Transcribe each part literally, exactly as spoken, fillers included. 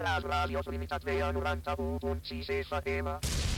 Les ràdios Trinitat Vella noranta-u punt sis F M.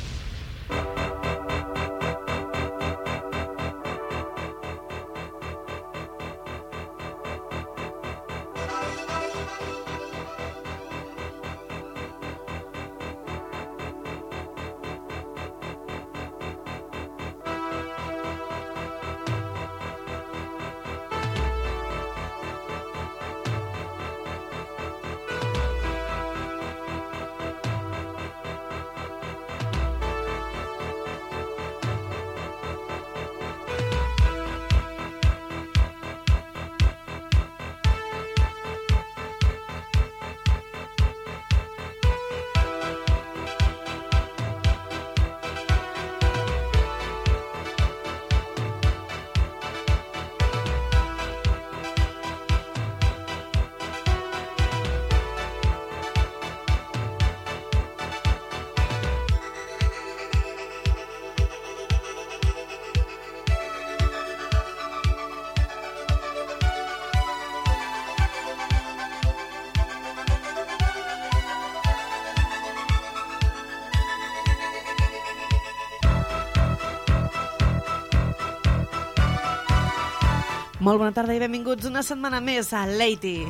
Molt bona tarda i benvinguts una setmana més a Lady.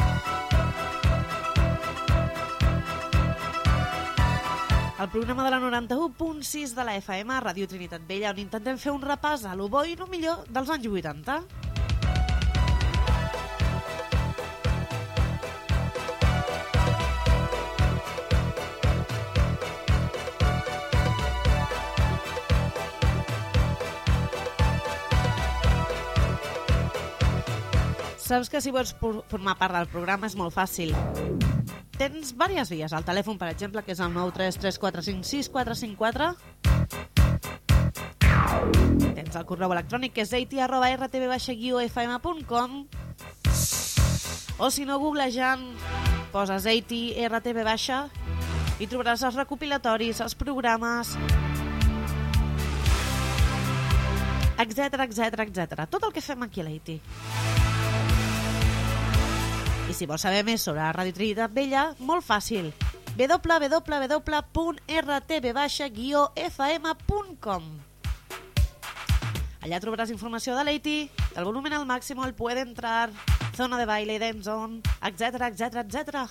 El programa de la noranta-u punt sis de la F M, Ràdio Trinitat Vella, on intentem fer un repàs a lo bo i lo millor dels anys vuitanta. Saps que si vols formar part del programa és molt fàcil. Tens diverses vies. El telèfon, per exemple, que és el nou tres tres quatre cinc sis quatre cinc quatre. Tens el correu electrònic, que és eiti arroba erre te ve baixa guió efa eme punt com. O si no, googlejant, poses eiti erre te ve baixa i trobaràs els recopilatoris, els programes, etcètera, etcètera, etcètera. Tot el que fem aquí a l'Eiti. I si vols saber més sobre Ràdio Trinitat Vella, molt fàcil. w w w punt erre te ve baixa guió efa eme punt com. Allà trobaràs informació de l'Eiti, del volumen al màxim, el puede entrar, zona de baile, dance zone, etcètera, etcètera, etcètera.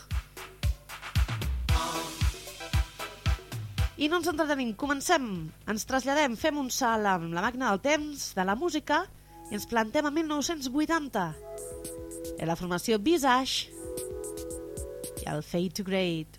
I no ens entretenim, comencem. Ens traslladem, fem un salt amb la màquina del temps, de la música, i ens plantem a mil nou-cents vuitanta. En la formació Visage i el Fade to Grade.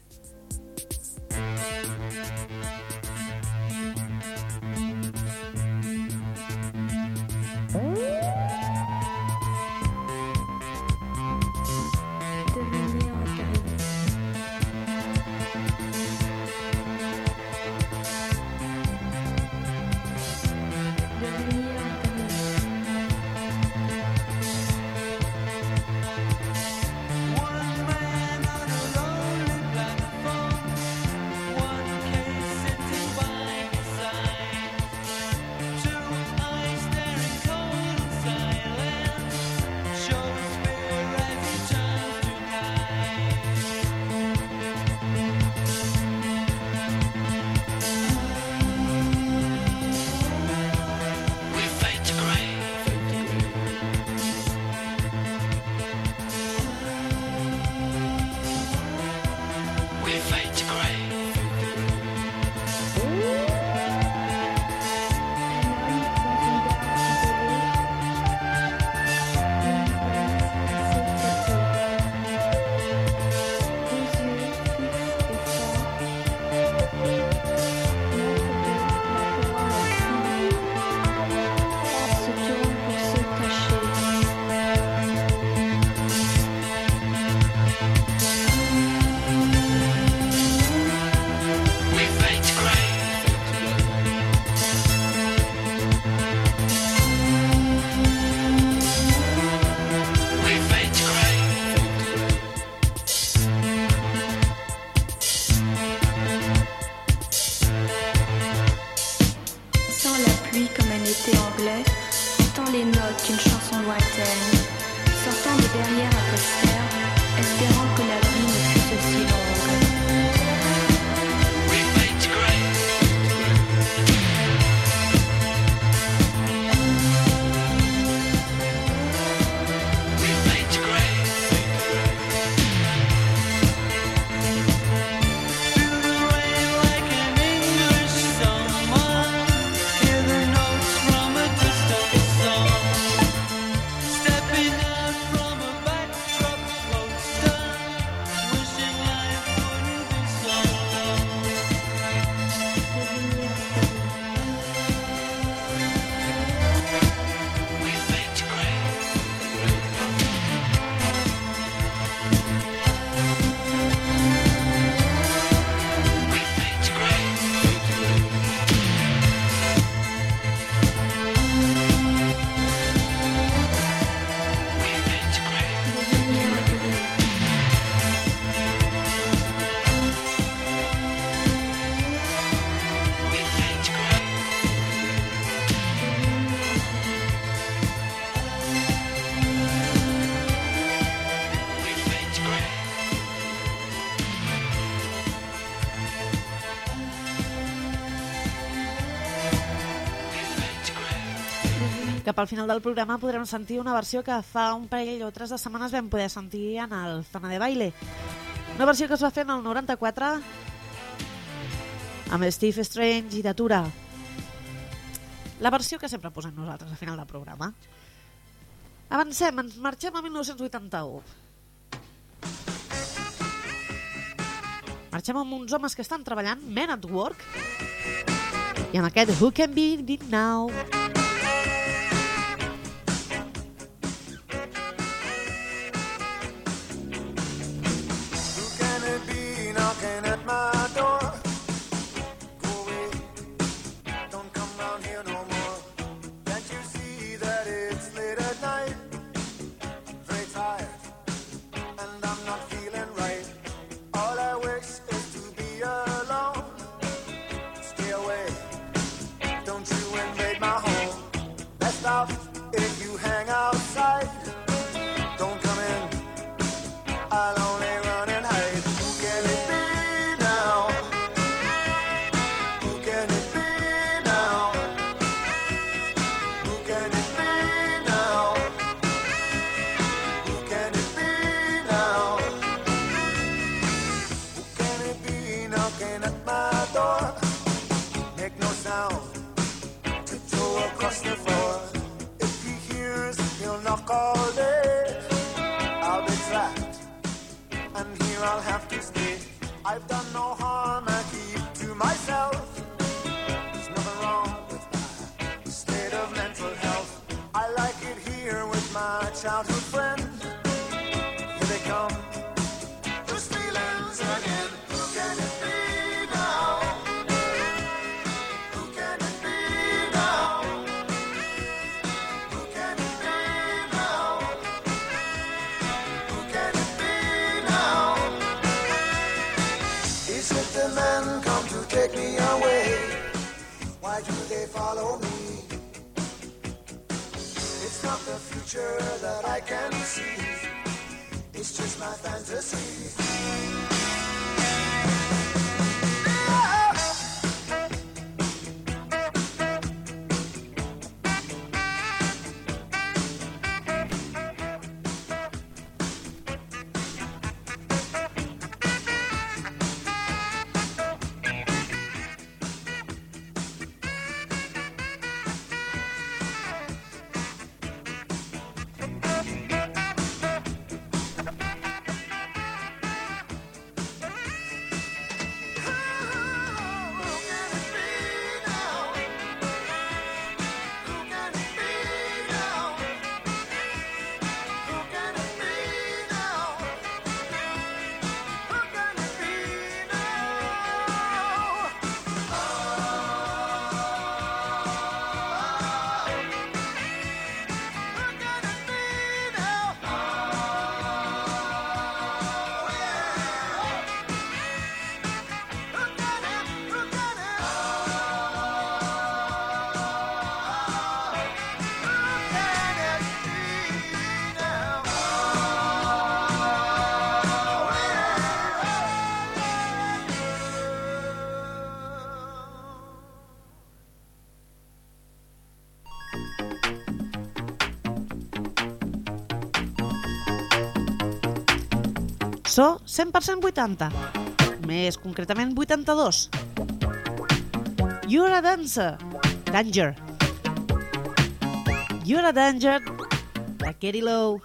d'une chanson lointaine, sortant de derrière un poster, espérant que la vie ne fût aussi longue. Cap al final del programa podrem sentir una versió que fa un parell o tres de setmanes vam poder sentir en el Zona de Baile. Una versió que es va fer en el noranta-quatre amb Steve Strange i Datura. La versió que sempre posem nosaltres al final del programa. Avancem, ens marxem a mil nou-cents vuitanta-u. Marxem amb uns homes que estan treballant, Men at Work, i amb aquest Who Can Be It Now? Who can it be knocking at my door? Go away, don't come round here no more. Can't you see that it's late at night? Very tired, and I'm not feeling right. All I wish is to be alone. Stay away, don't you invade my home. Best off if you hang outside. Don't come in, I'll only run and hide. Who can it be now? Who can it be now? Who can it be now? Who can it be now? Who can it be knocking at my door? Make no sound, tiptoe across the floor. If he hears, he'll knock all day. I'll be trapped, and here I'll have to stay. I've done no harm, I keep to myself. There's nothing wrong with my state of mental health. I like it here with my childhood friend. Here they come, those feelings again. Who can it be now? Who can it be now? Who can it be now? Who can it be now? Is it the men come to take me away? Why do they follow me? It's not the future that I can see. It's just my fantasy. So cent per cent vuitanta, més concretament vuitanta-dos. You're a dancer, danger. You're a danger, de Katie Lowe.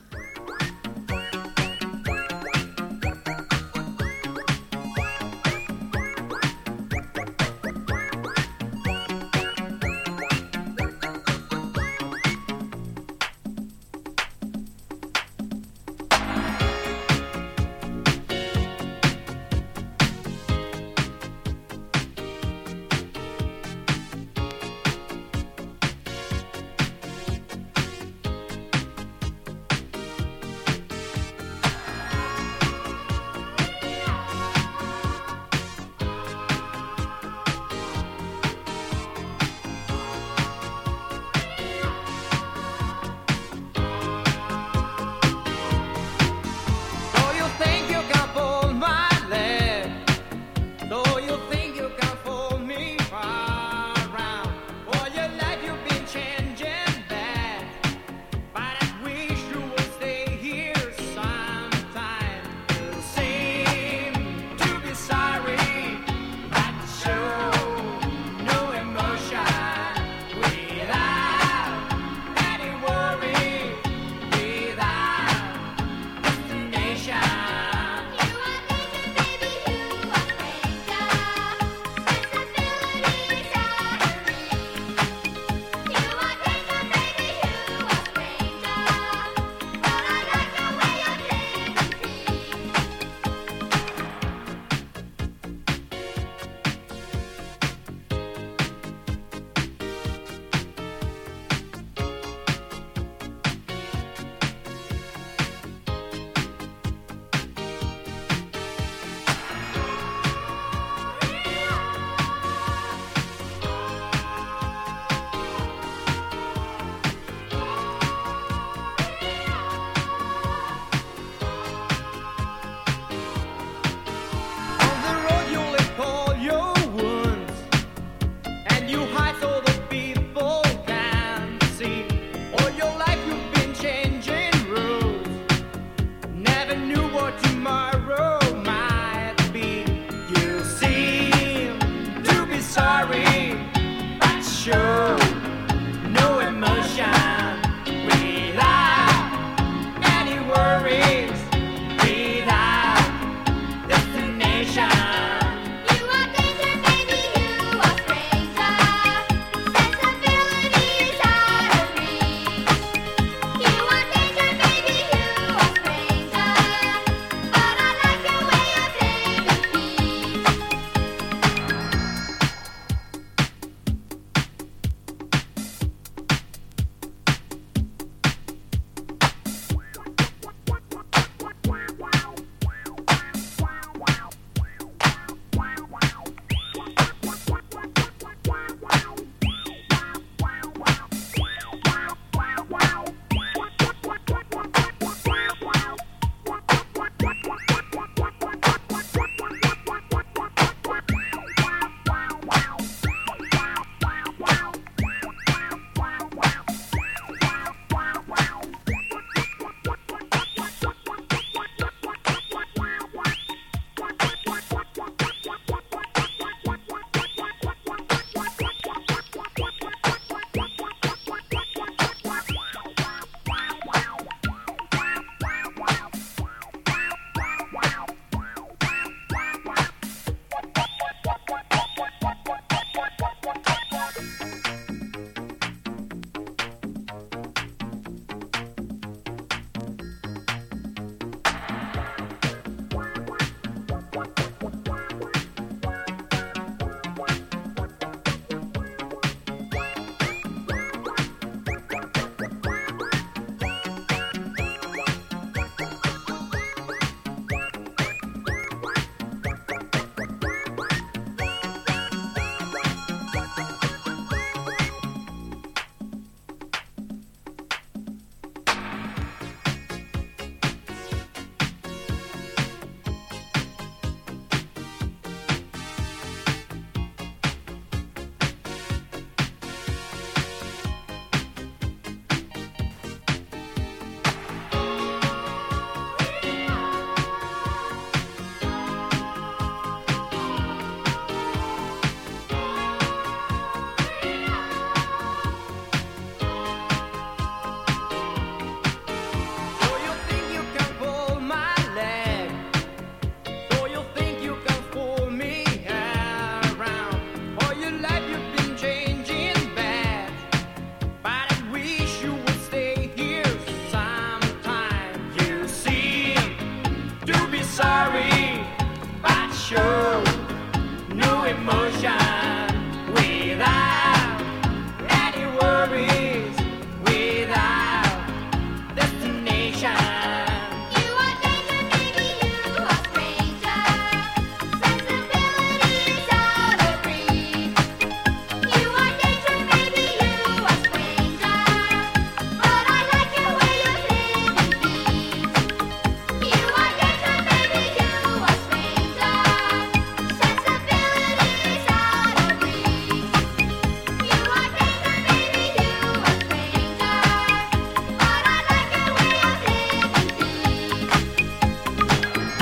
worry, but show no emotion without any worries, without destination. You are danger, maybe you are stranger. Sensibility is out of reach. You are danger, maybe you are stranger. But I like the way you live in peace. You are danger, maybe you are stranger. Sensibility is out of reach. You are danger, maybe you are stranger. But I like the way you live in peace.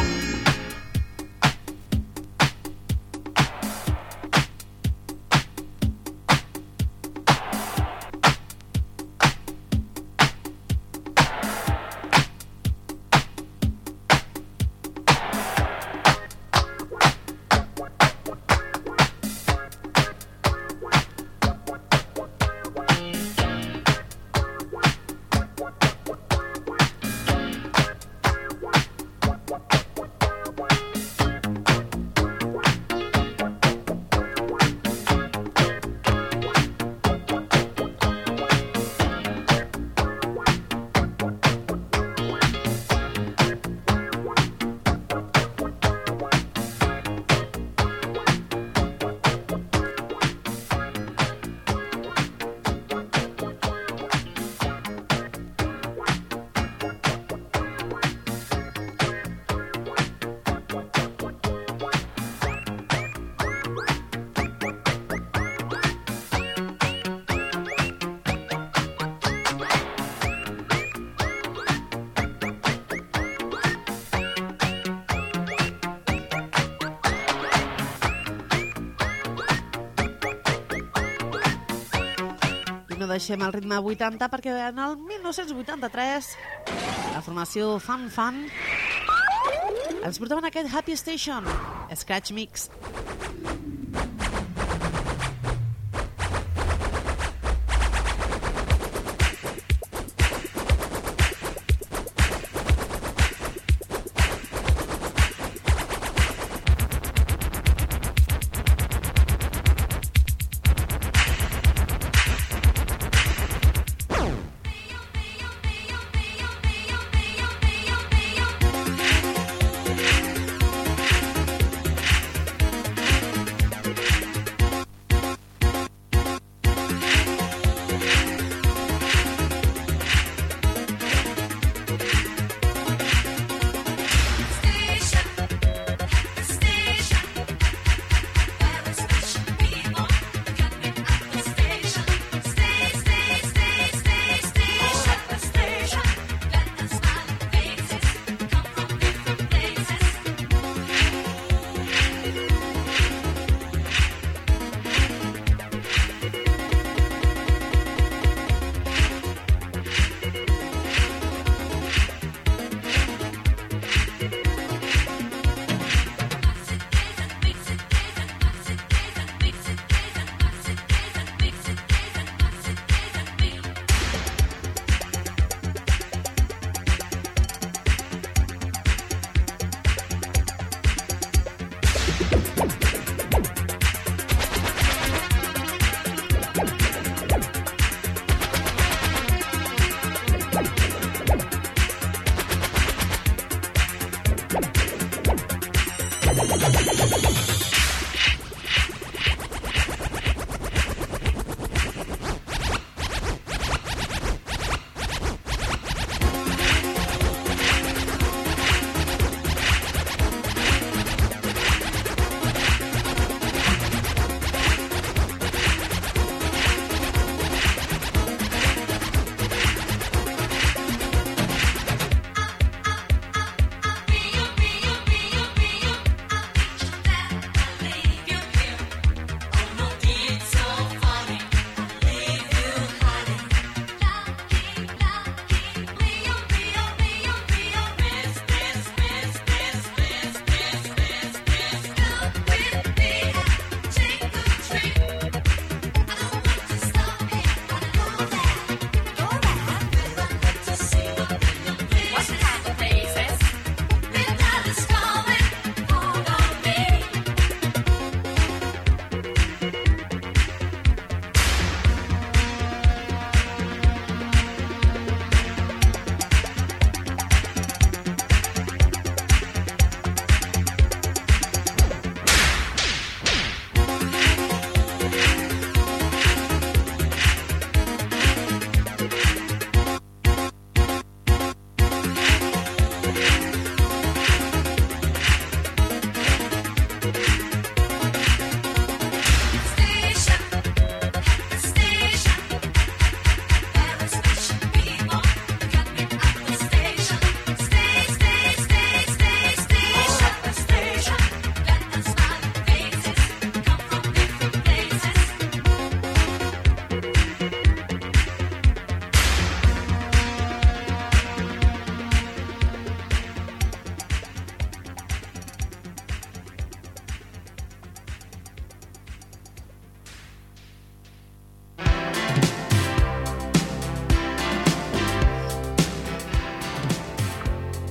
I no deixem el ritme vuitanta perquè en el mil nou-cents vuitanta-tres la formació Fun Fun ens portaven aquest Happy Station Scratch Mix.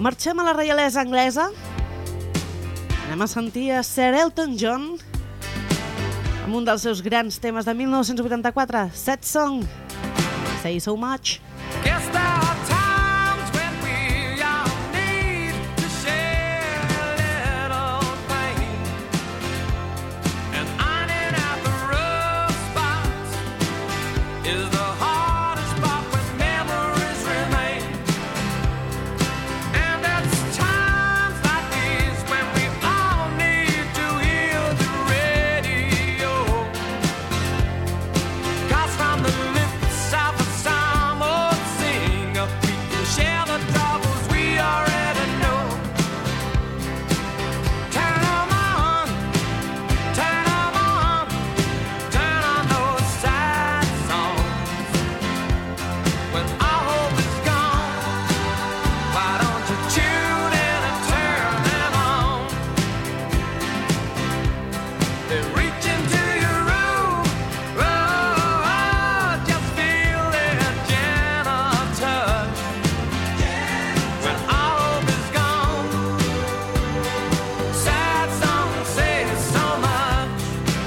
Marxem a la reialesa anglesa. Anem a sentir a Sir Elton John amb un dels seus grans temes de mil nou-cents vuitanta-quatre, Sad Song, Say So Much. Guess there are times when we all need to share a little pain, and ironing out the rough spots is the hardest part when memories remain. And it's times like these when we all need to hear the radio, 'cause from the lips of a psalm old singer we can share the troubles we already know. Turn 'em on, turn 'em on, turn on those sad songs. When all hope is gone, why don't you tune in and turn them on? They reach into your room, oh, oh, just feel their gentle touch. When all hope is gone, sad songs say so much.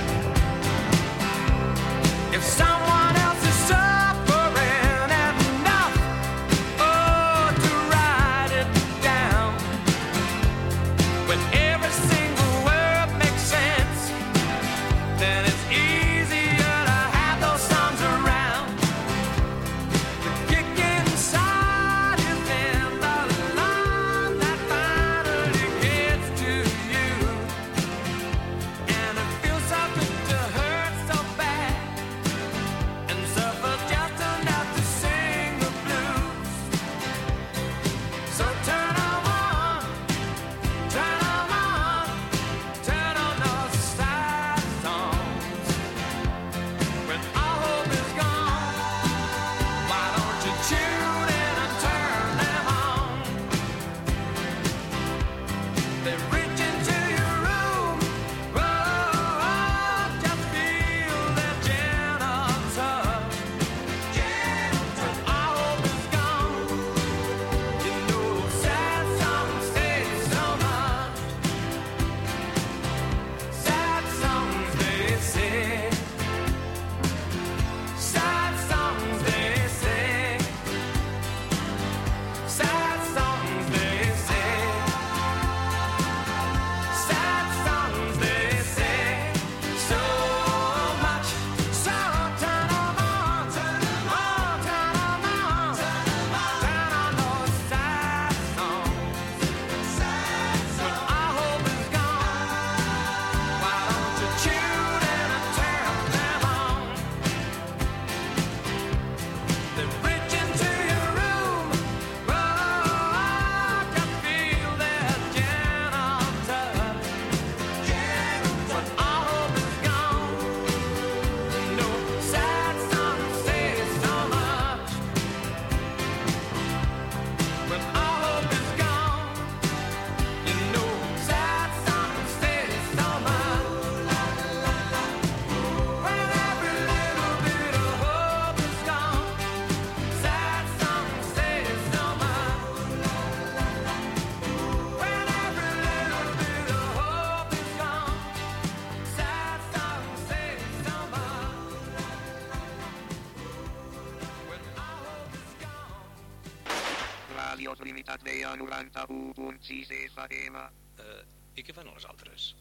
If someone else is suffering enough, oh, to write it down, when every single word makes sense, then it's easier to have those songs around. The kick inside is in the line that finally gets to you, and it feels so good to hurt so bad and suffer just enough to sing the blues. So turn 'em on, turn 'em on, turn on those sad songs. When all hope is gone, why don't you tune in and turn them on? They reach into your room, oh, oh, just feel their gentle touch. When all hope is gone, you know sad songs say so much. Sad songs they say, sad songs they say, sad songs they say, sad songs they say so much. So turn 'em on, turn 'em on, turn 'em on, turn on those sad songs. When all hope is gone, why don't you tune in and turn them on? They reach into your room, oh, oh, just feel their gentle touch. When all hope is gone, no sad songs say so much. When all hope is gone, you know sad songs say so much. When every little bit of hope is gone, sad songs say so much. When every little bit of hope is gone, sad songs say so much. When all hope is gone. Radio Trinitat Vella noranta-u punt sis F M. Eh, I què fan les altres?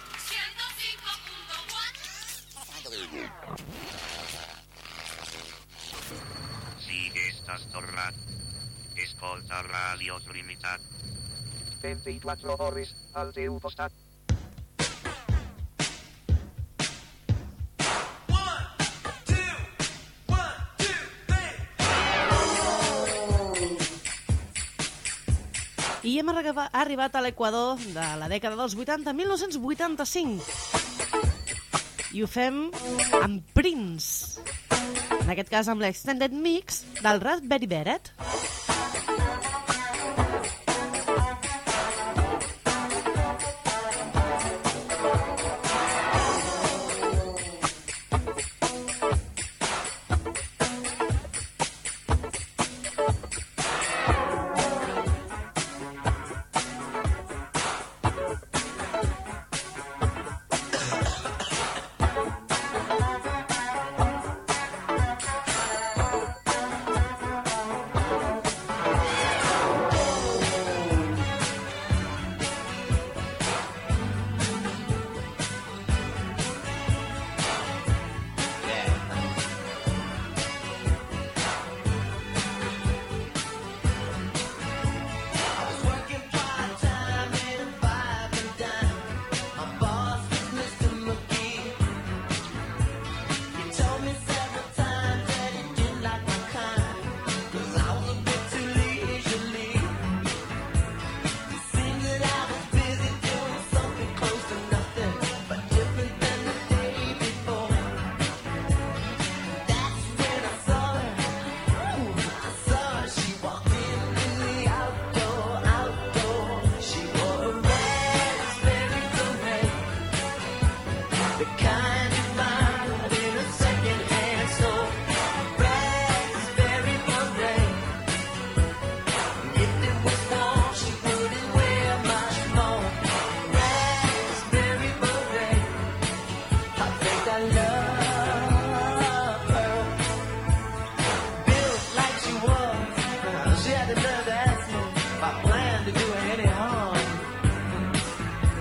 Si estàs tornat, escolta Radio Trinitat. vint-i-quatre hores al teu costat. I hem arriba- arribat a l'Equador de la dècada dels vuitanta, mil nou-cents vuitanta-cinc. I ho fem amb Prince. En aquest cas amb l'Extended Mix del Raspberry Beret.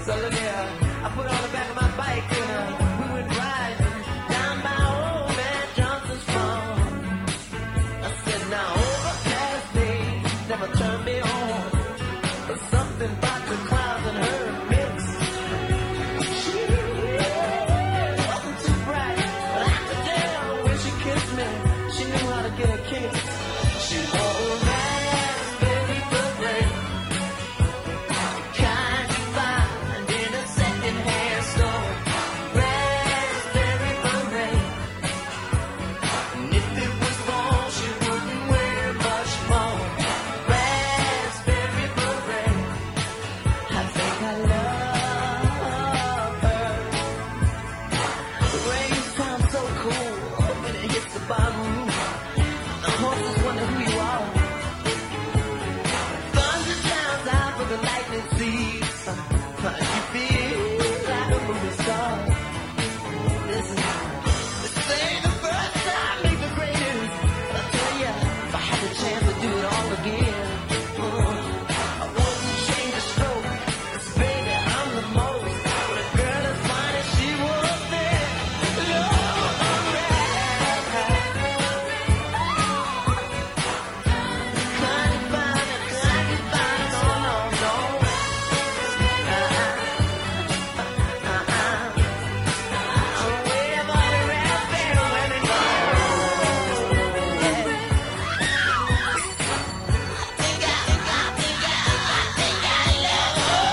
So look here, I put on the back of my bike and uh, we went riding down by old man Johnson's farm. I said, now overcast days never turn me on. There's something about the clouds and her mix. She wasn't too bright, but I could tell when she kissed me, she knew how to get a kiss. She wore a raspberry beret, kind you find in a second-hand store. Raspberry beret, and if it was wrong, she wouldn't wear much more. Raspberry beret, I think I love her. The rain sounds so cool when it hits the bottom roof. The horses wonder who you are. Thunder sounds out for the lightning seeds. You feel like a movie star. Listen, this ain't the first time, make the greatest. I tell ya, if I had the chance to do it all again, uh, I wouldn't change a stroke. 'Cause baby, I'm the most. But a girl as fine as she was there. Lord, kind of fine, kind of fine, no, no, no. Uh-uh, uh-uh. I'm waiting for the raspberry when it goes. Think I, think I, think I, think I love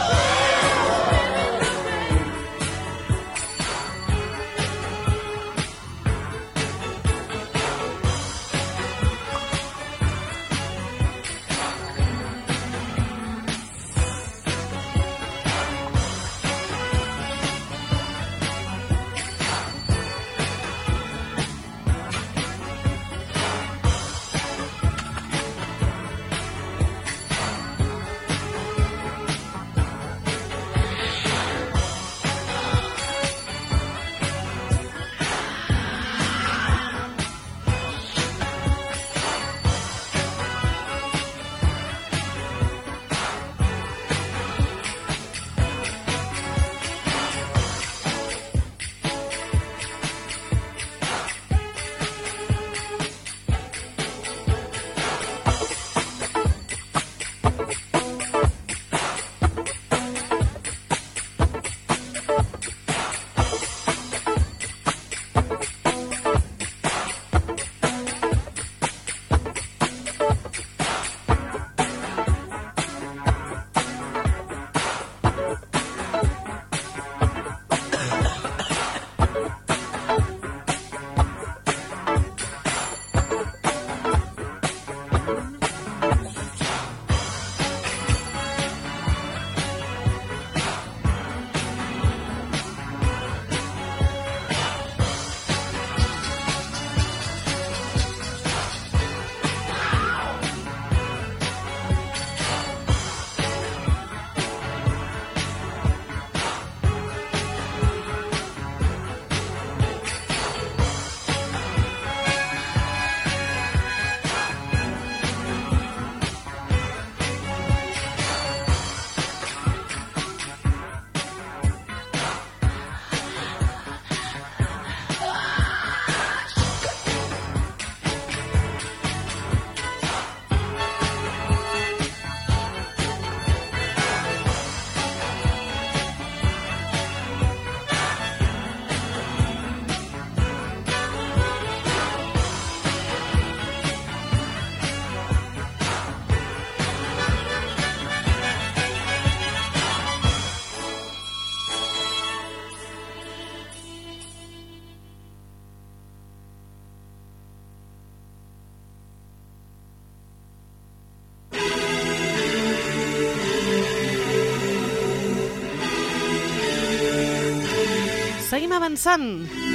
Seguim avançant.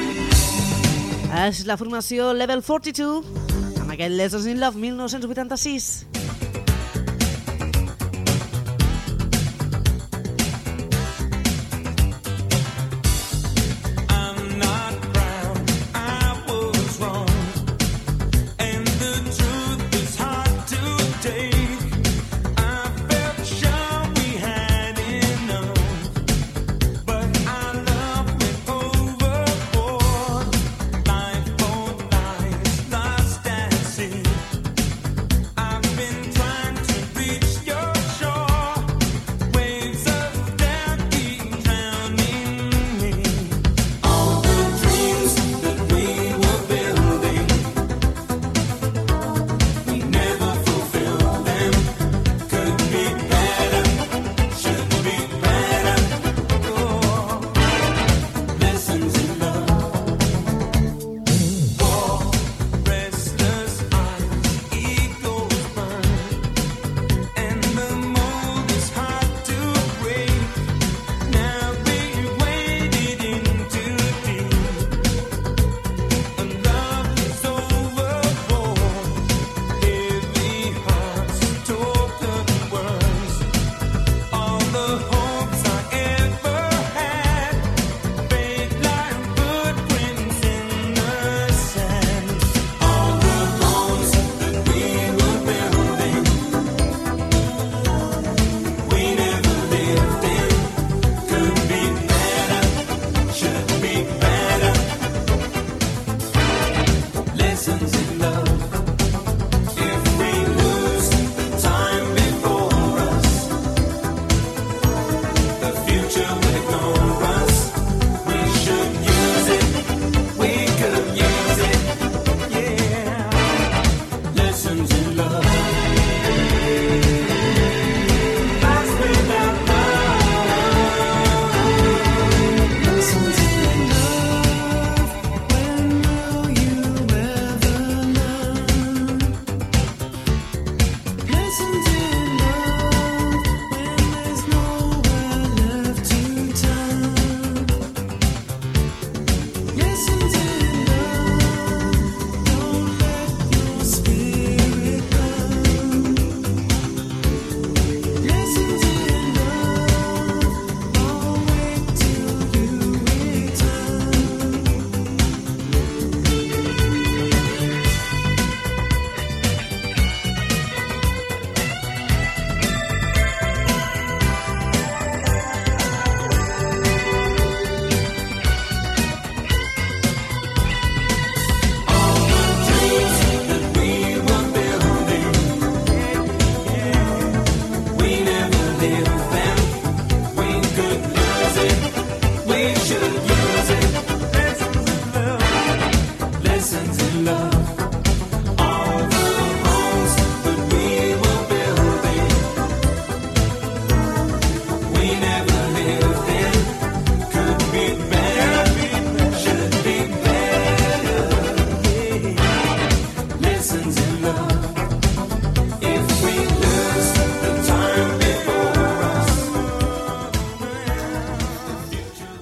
És la formació Level quaranta-dos amb aquest Lessons in Love mil nou-cents vuitanta-sis. Take. I felt sure we had enough.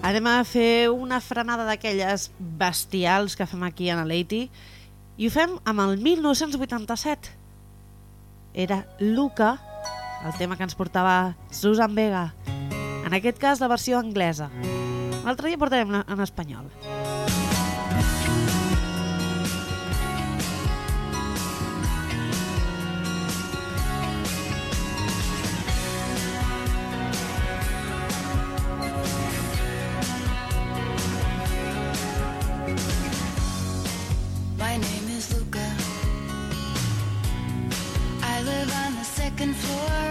anem a fer una frenada d'aquelles bestials que fem aquí a l'Eiti i ho fem amb el mil nou-cents vuitanta-set. Era Luca, el tema que ens portava Susan Vega. En aquest cas, la versió anglesa. L'altre dia portarem en espanyol. My name is Luca. I live on the second floor.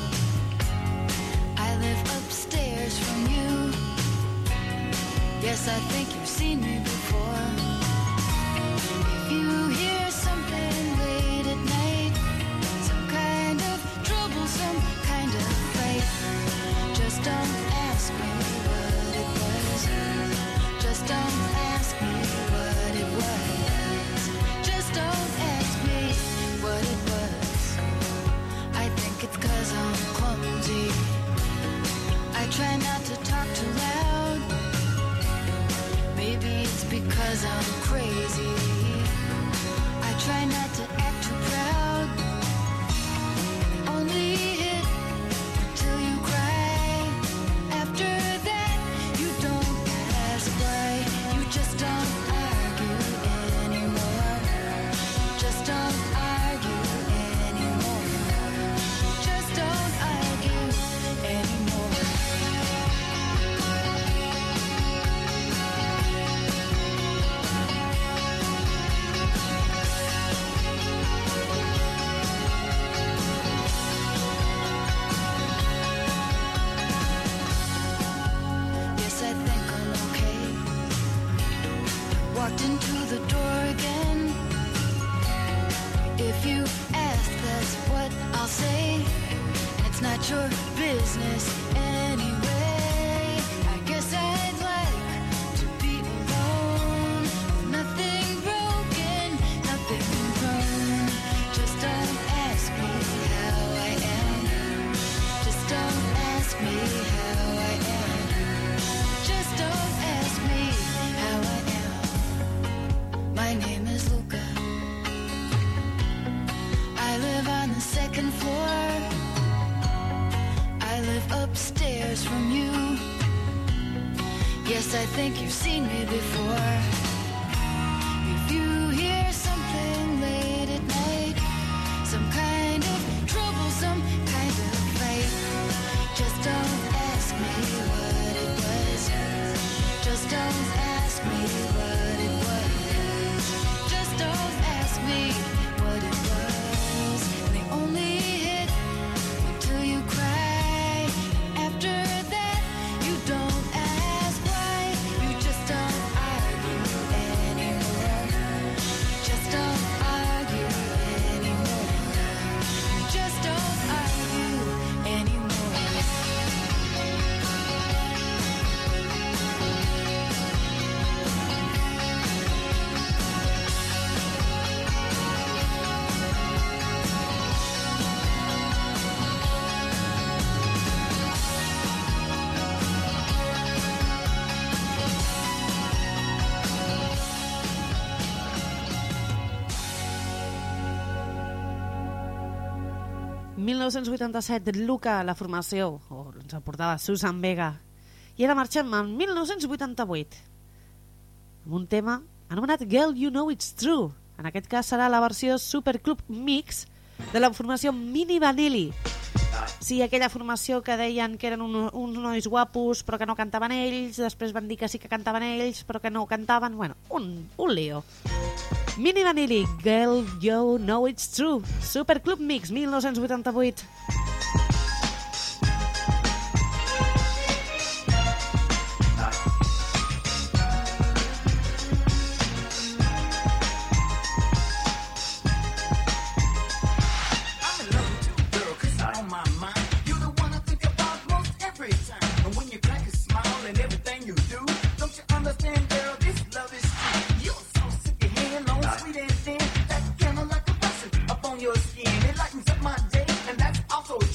I live upstairs from you. Yes, I think you've seen me before. If you hear something late at night, some kind of trouble, some kind of fight, just don't ask me what it was. Just don't ask me what it was. Just don't ask me what it was. I think it's 'cause I'm clumsy. I try not to talk too loud. Maybe it's because I'm crazy. I try not to act too proud. Only hit till you cry. After that, you don't ask why. You just don't argue anymore. Just don't argue anymore. Just don't argue anymore. Yes, I think I'm okay. Walked into the door again. If you ask, that's what I'll say. And it's not your business anyway. I guess I'd like to be alone. Nothing broken, nothing wrong. Just don't ask me how I am. Just don't ask me how I am. Just don't ask me how I am. My name is Luca. I live on the second floor. I live upstairs from you. Yes, I think you've seen me before. If you hear something late at night, some kind of trouble, some kind of fight, just don't ask me what it was. Just don't ask me what it was. Just don't ask me what it was. And they only hit until you cry. After that, you don't ask why. You just don't argue anymore. Just don't argue anymore. You just don't argue anymore. mil nou-cents vuitanta-set, Luca, la formació, o ens el portava Susan Vega. I ara marxem en mil nou-cents vuitanta-vuit amb un tema anomenat Girl, You Know It's True. En aquest cas serà la versió Superclub Mix de la formació Mini Vanilli. Sí, aquella formació que deien que eren un, uns nois guapos però que no cantaven ells, després van dir que sí que cantaven ells però que no cantaven, bueno, un, un lío. Mini Vanilli, Girl, You Know It's True, Superclub Mix, mil nou-cents vuitanta-vuit. Sweet and thin, that kind of like a blessing upon your skin. It lightens up my day, and that's also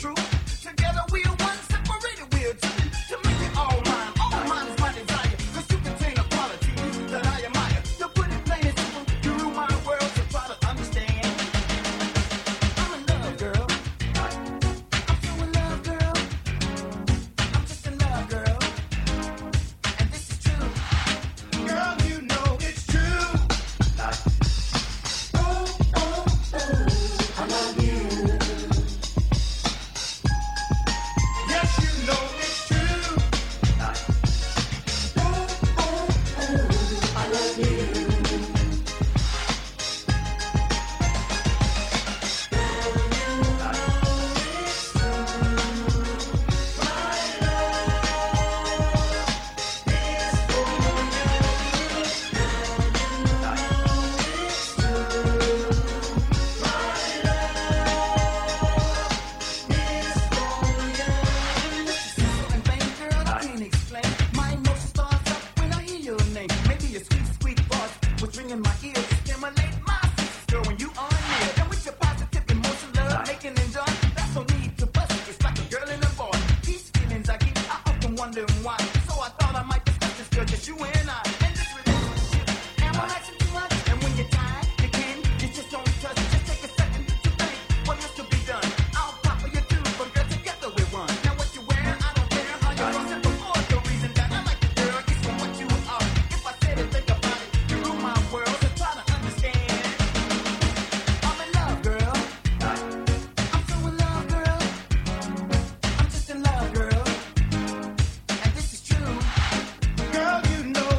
you and I. And this relationship, am I asking too much? And when you're tired, you can, you just don't touch. Just take a second to think what has to be done. I'll pop for you too, but girl, together we run. Now what you wear, I don't care how you dress it before. The reason that I like you, girl, is for what you are. If I said it, think about it. You rule my world, so try to understand. I'm in love, girl. I'm so in love, girl. I'm just in love, girl. And this is true. Girl, you know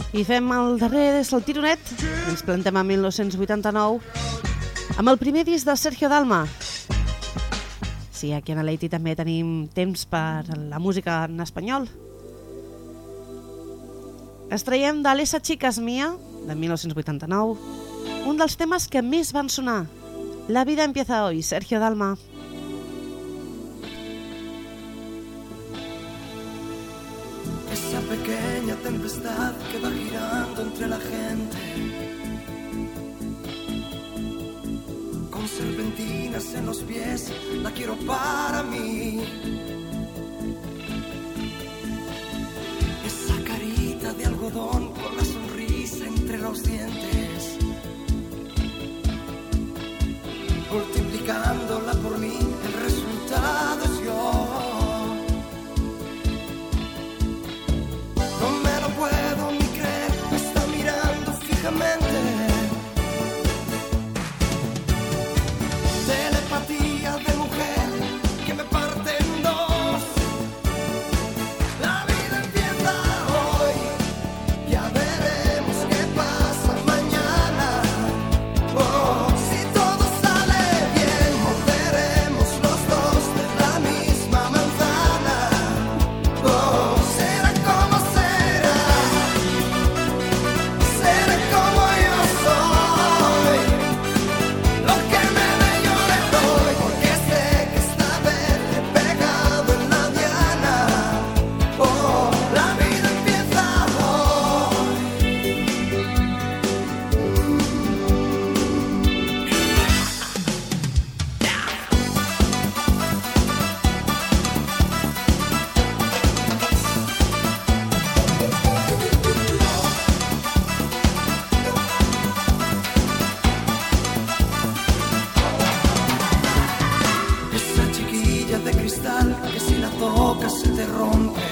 I fem el darrer des del tironet. Ens plantem a mil nou-cents vuitanta-nou amb el primer disc de Sergio Dalma. Sí, aquí a Lady també tenim temps per la música en espanyol. Extraiem de l'Esa Chica es Mía, de mil nou-cents vuitanta-nou, un dels temes que més van sonar, La vida empieza hoy, Sergio Dalma. Esa pequeña tempestad que va girando entre la gente, con serpentinas en los pies, la quiero para mí. Esa carita de algodón con la sonrisa entre los dientes, multiplicándola por mí, el resultado es yo. No me lo puedo ni creer, me está mirando fijamente. Telepatía de mujer que me parte en dos. La vida empieza hoy, ya veremos qué pasa mañana. Oh, si todo sale bien, morderemos los dos de la misma manzana. Oh, será como será, será como yo soy. Lo que me dé yo le doy, porque sé que esta vez le he pegado en la diana. Oh, la vida empieza hoy. Esa chiquilla de cristal que si la tocas se te rompe.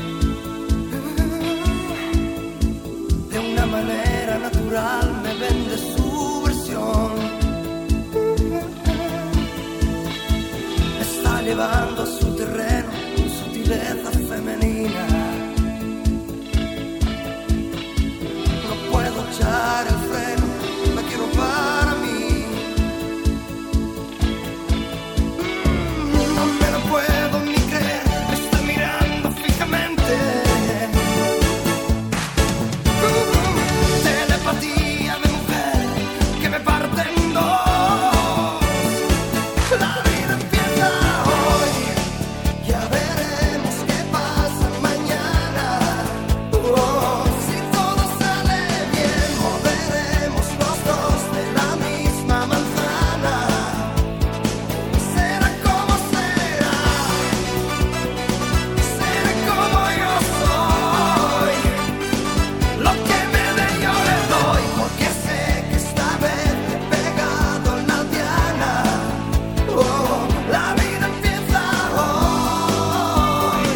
De una manera natural me vende su versión. Me está llevando a su terreno con sutileza femenina. No puedo echar el freno, la quiero para mí. No me lo puedo ni creer, me está mirando fijamente. Uh, telepatía de mujer que me parte en dos. La vida empieza hoy, ya veremos qué pasa mañana. Oh, si todo sale bien, morderemos los dos de la misma manzana. Será como será, será como yo soy. Lo que me dé yo le doy, porque sé que esta vez le he pegado en la diana. Oh, la vida empieza hoy.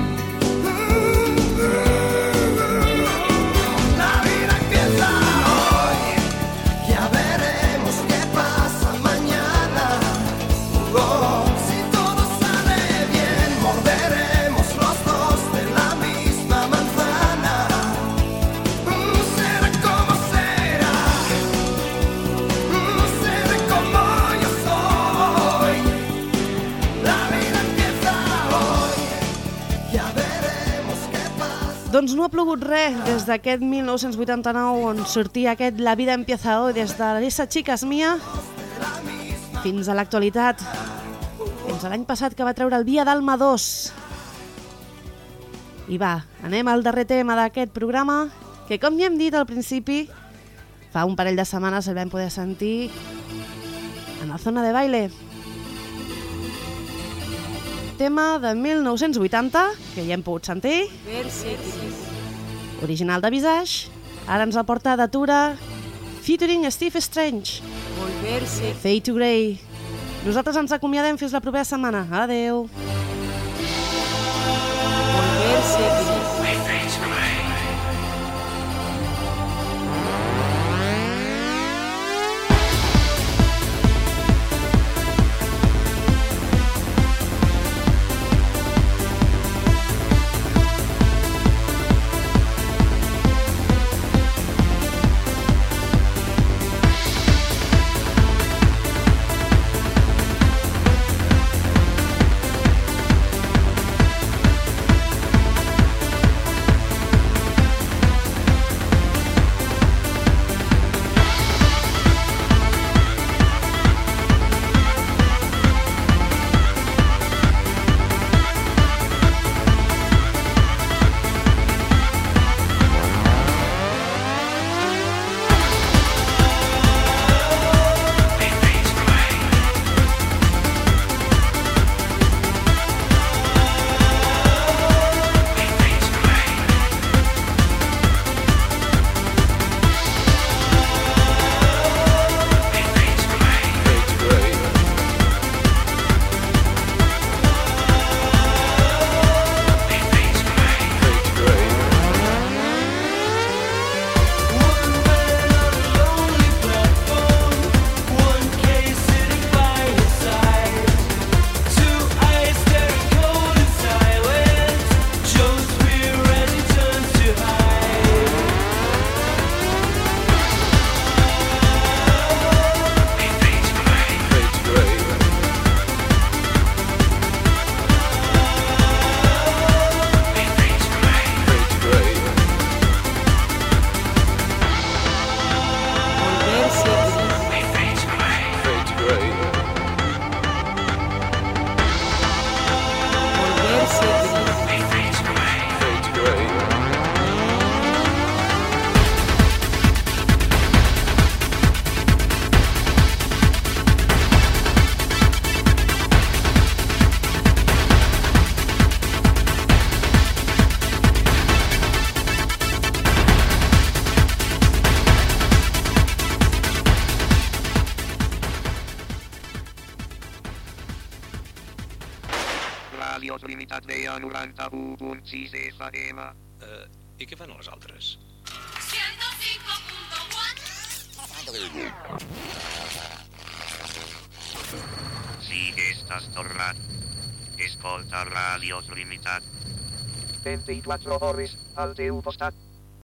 La vida empieza hoy, ya veremos qué pasa mañana. Oh, si todo sale bien, morderemos los dos de la misma manzana. Mm, será como será, mm, será como yo soy. La vida empieza hoy, ya veremos qué pasa. Doncs no ha plogut res des d'aquest mil nou-cents vuitanta-nou on sortia aquest La vida empieza hoy, des de l'Esa Chica es Mía fins a l'actualitat, fins a l'any passat que va treure el Via Dalma dos. I va, anem al darrer tema d'aquest programa, que com ja hem dit al principi, fa un parell de setmanes el vam poder sentir en la zona de baile. Tema de mil nou-cents vuitanta, que ja hem pogut sentir, original de Visage, ara ens el porta Datura, featuring Steve Strange, Fade to Grey. Nosaltres ens acomiadem fins la propera setmana. Adeu. Volverse Radio Trinitat Vella noranta-u punt sis F M. Eh, I què fan les altres? ciento cinco punto cuatro. Sí que estàs tornat. Escolta Radio Trinitat. vint-i-quatre hores al teu costat.